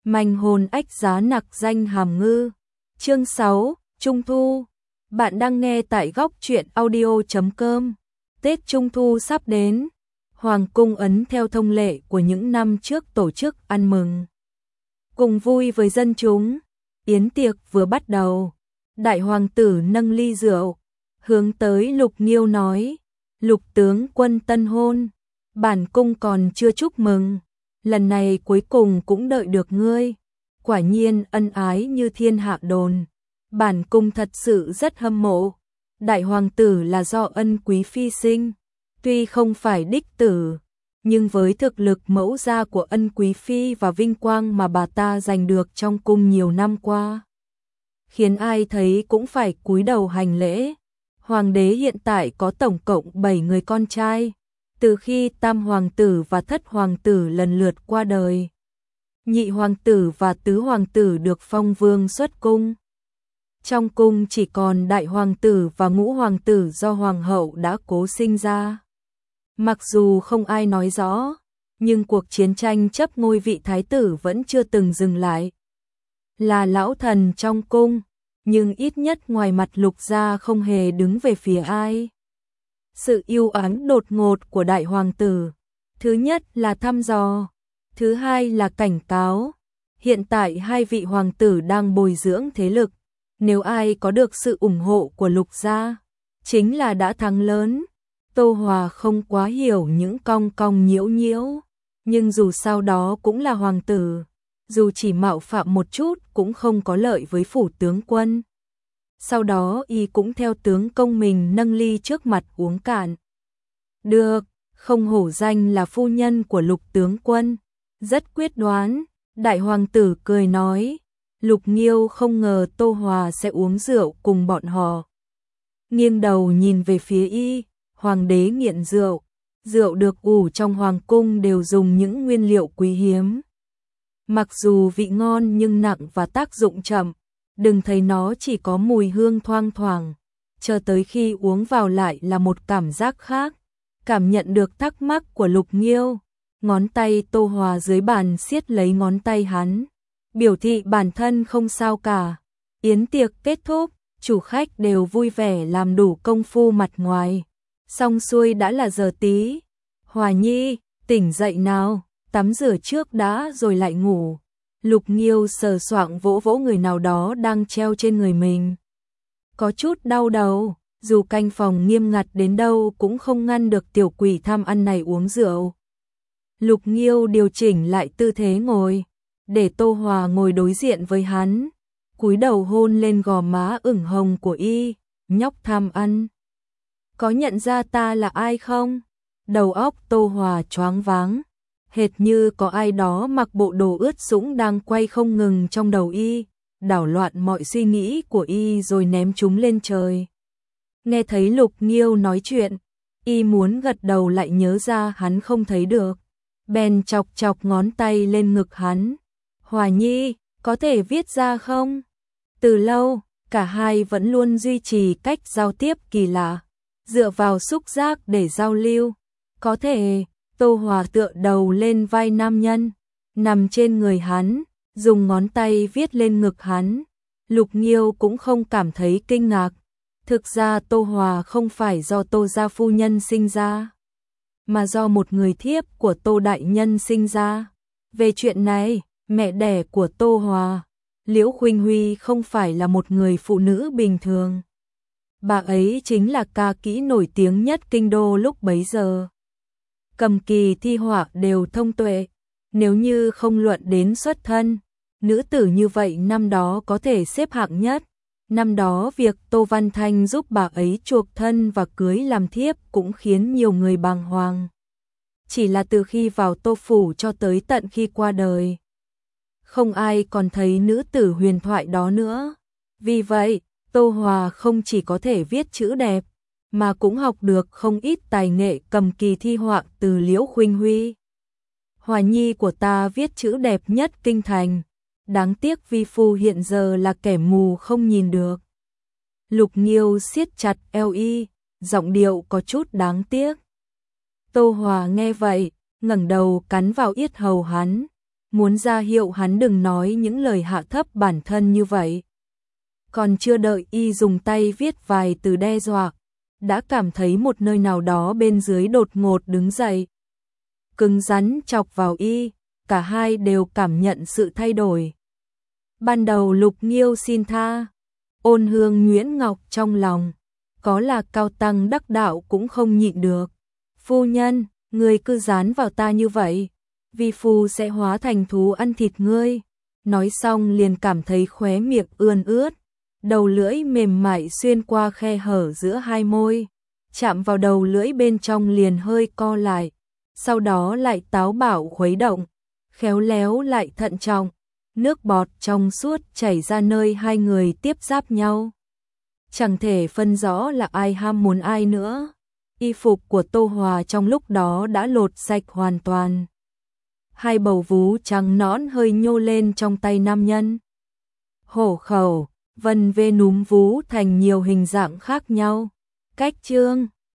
Manh hồn ách giá nặc danh hàm ngư. Chương 6, Trung thu. Bạn đang nghe tại góc truyện audio.com. Tết Trung thu sắp đến. Hoàng cung ấn theo thông lệ của những năm trước tổ chức ăn mừng. Cùng vui với dân chúng, yến tiệc vừa bắt đầu. Đại hoàng tử nâng ly rượu, hướng tới Lục Nghiêu nói: Lục tướng quân tân hôn, bản cung còn chưa chúc mừng, lần này cuối cùng cũng đợi được ngươi. Quả nhiên ân ái như thiên hạ đồn, bản cung thật sự rất hâm mộ. Đại hoàng tử là do ân quý phi sinh, tuy không phải đích tử, nhưng với thực lực mẫu gia của ân quý phi và vinh quang mà bà ta giành được trong cung nhiều năm qua, khiến ai thấy cũng phải cúi đầu hành lễ. Hoàng đế hiện tại có tổng cộng 7 người con trai, từ khi tam hoàng tử và thất hoàng tử lần lượt qua đời. Nhị hoàng tử và tứ hoàng tử được phong vương xuất cung. Trong cung chỉ còn đại hoàng tử và ngũ hoàng tử do hoàng hậu đã cố sinh ra. Mặc dù không ai nói rõ, nhưng cuộc chiến tranh chấp ngôi vị thái tử vẫn chưa từng dừng lại. Là lão thần trong cung, nhưng ít nhất ngoài mặt Lục gia không hề đứng về phía ai. Sự yêu ái đột ngột của đại hoàng tử, thứ nhất là thăm dò, thứ hai là cảnh cáo. Hiện tại hai vị hoàng tử đang bồi dưỡng thế lực, nếu ai có được sự ủng hộ của Lục gia, chính là đã thắng lớn. Tô Hòa không quá hiểu những cong cong nhiễu nhiễu, nhưng dù sao đó cũng là hoàng tử, dù chỉ mạo phạm một chút cũng không có lợi với phủ tướng quân. Sau đó y cũng theo tướng công mình nâng ly trước mặt uống cạn. Được, không hổ danh là phu nhân của Lục tướng quân, rất quyết đoán. Đại hoàng tử cười nói, Lục Nghiêu không ngờ Tô Hòa sẽ uống rượu cùng bọn họ. Nghiêng đầu nhìn về phía y, hoàng đế nghiện rượu, rượu được ủ trong hoàng cung đều dùng những nguyên liệu quý hiếm. Mặc dù vị ngon nhưng nặng và tác dụng chậm, đừng thấy nó chỉ có mùi hương thoang thoảng, chờ tới khi uống vào lại là một cảm giác khác. Cảm nhận được thắc mắc của Lục Nghiêu, ngón tay Tô Hòa dưới bàn siết lấy ngón tay hắn, biểu thị bản thân không sao cả. Yến tiệc kết thúc, chủ khách đều vui vẻ làm đủ công phu mặt ngoài. Xong xuôi đã là giờ tí. Hòa Nhi, tỉnh dậy nào, tắm rửa trước đã rồi lại ngủ. Lục Nghiêu sờ soạng vỗ vỗ người nào đó đang treo trên người mình. Có chút đau đầu, dù canh phòng nghiêm ngặt đến đâu cũng không ngăn được tiểu quỷ tham ăn này uống rượu. Lục Nghiêu điều chỉnh lại tư thế ngồi, để Tô Hòa ngồi đối diện với hắn, cúi đầu hôn lên gò má ửng hồng của y. Nhóc tham ăn, có nhận ra ta là ai không? Đầu óc Tô Hòa choáng váng, hệt như có ai đó mặc bộ đồ ướt sũng đang quay không ngừng trong đầu y, đảo loạn mọi suy nghĩ của y rồi ném chúng lên trời. Nghe thấy Lục Nghiêu nói chuyện, y muốn gật đầu lại nhớ ra hắn không thấy được, bèn chọc chọc ngón tay lên ngực hắn. Hòa Nhi, có thể viết ra không? Từ lâu, cả hai vẫn luôn duy trì cách giao tiếp kỳ lạ, dựa vào xúc giác để giao lưu. Có thể. Tô Hòa tựa đầu lên vai nam nhân, nằm trên người hắn, dùng ngón tay viết lên ngực hắn. Lục Nghiêu cũng không cảm thấy kinh ngạc. Thực ra Tô Hòa không phải do Tô gia phu nhân sinh ra, mà do một người thiếp của Tô đại nhân sinh ra. Về chuyện này, mẹ đẻ của Tô Hòa, Liễu Khuynh Huy không phải là một người phụ nữ bình thường. Bà ấy chính là ca kỹ nổi tiếng nhất kinh đô lúc bấy giờ. Cầm kỳ thi họa đều thông tuệ, nếu như không luận đến xuất thân, nữ tử như vậy năm đó có thể xếp hạng nhất. Năm đó việc Tô Văn Thanh giúp bà ấy chuộc thân và cưới làm thiếp cũng khiến nhiều người bàng hoàng. Chỉ là từ khi vào Tô phủ cho tới tận khi qua đời, không ai còn thấy nữ tử huyền thoại đó nữa. Vì vậy, Tô Hòa không chỉ có thể viết chữ đẹp, mà cũng học được không ít tài nghệ cầm kỳ thi họa từ Liễu Khuynh Huy. Hòa Nhi của ta viết chữ đẹp nhất kinh thành, đáng tiếc vi phu hiện giờ là kẻ mù không nhìn được. Lục Nghiêu siết chặt eo y, giọng điệu có chút đáng tiếc. Tô Hòa nghe vậy, ngẩng đầu cắn vào yết hầu hắn, muốn ra hiệu hắn đừng nói những lời hạ thấp bản thân như vậy. Còn chưa đợi y dùng tay viết vài từ đe dọa, đã cảm thấy một nơi nào đó bên dưới đột ngột đứng dậy. Cứng rắn chọc vào y, cả hai đều cảm nhận sự thay đổi. Ban đầu Lục Nghiêu xin tha, Ôn Hương nhuyễn ngọc trong lòng, có là cao tăng đắc đạo cũng không nhịn được. Phu nhân, người cứ dán vào ta như vậy, vi phu sẽ hóa thành thú ăn thịt ngươi. Nói xong liền cảm thấy khóe miệng ươn ướt, đầu lưỡi mềm mại xuyên qua khe hở giữa hai môi, chạm vào đầu lưỡi bên trong liền hơi co lại, sau đó lại táo bạo khuấy động, khéo léo lại thận trọng, nước bọt trong suốt chảy ra nơi hai người tiếp giáp nhau. Chẳng thể phân rõ là ai ham muốn ai nữa. Y phục của Tô Hòa trong lúc đó đã lột sạch hoàn toàn. Hai bầu vú trắng nõn hơi nhô lên trong tay nam nhân. Hổ khẩu, vân vê núm vú thành nhiều hình dạng khác nhau. Cách chương